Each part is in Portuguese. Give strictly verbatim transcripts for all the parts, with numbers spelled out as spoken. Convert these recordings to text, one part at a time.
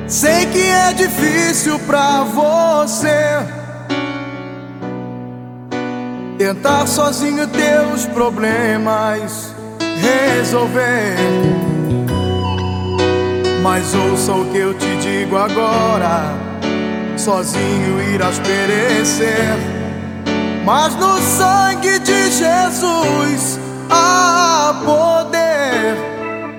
Sei que é difícil pra você tentar sozinho teus problemas resolver, mas ouça o que eu te digo agora: sozinho irás perecer, mas no sangue de Jesus há poder.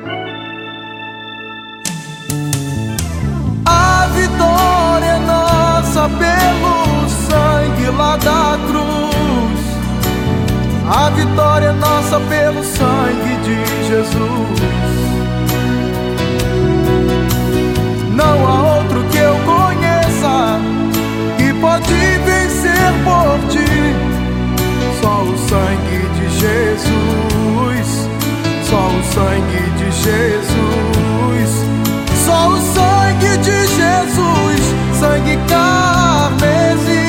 A vitória é nossa pelo sangue lá da cruz. A vitória é nossa pelo sangue de Jesus. Não há outro que eu conheça que pode vencer por ti. Só o sangue de Jesus. Só o sangue de Jesus. Só o sangue de Jesus, sangue carmesim.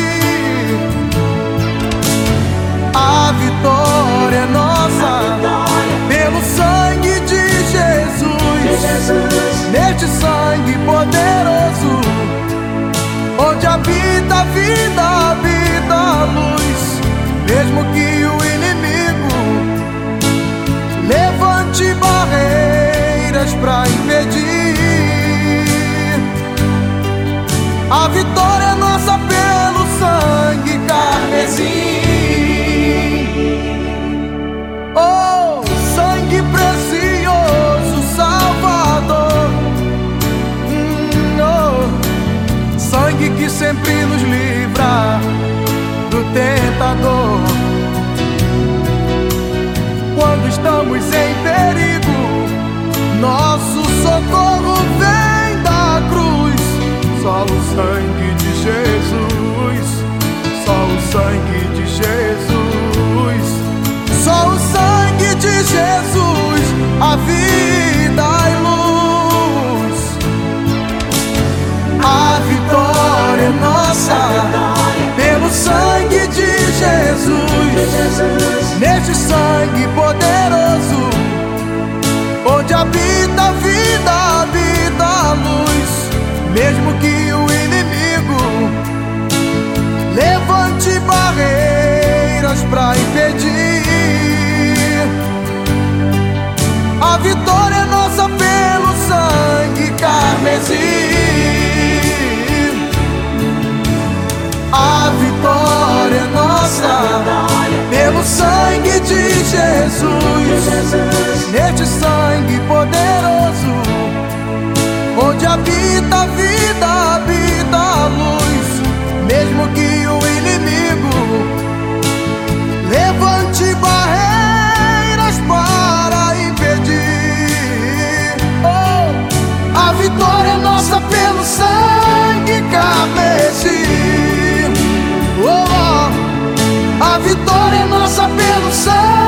A vitória é nossa pelo sangue de Jesus. Neste sangue poderoso, onde habita a vida, habita a luz. Mesmo que o inimigo levante barreiras pra impedir, a vitória é nossa pelo sangue carmesim. Oh, sangue precioso, Salvador. hum, oh, Sangue que sempre nos livra do tentador. Quando estamos em perigo, nosso socorro vem da cruz. Só o sangue de Jesus. Só o sangue de Jesus. Só o sangue de Jesus, a vida e luz. A vitória é nossa pelo sangue de Jesus. Neste sangue poderoso, onde habita a vida, habita a luz. Mesmo que o inimigo levante barreiras pra impedir, a vitória é nossa pelo sangue carmesim. A vitória é nossa pelo sangue de Jesus. Neste sangue poderoso, onde habita a vida, habita a luz. Mesmo que o inimigo levante barreiras para impedir, oh, a vitória é nossa pelo sangue carmesim. Oh, a vitória é nossa pelo sangue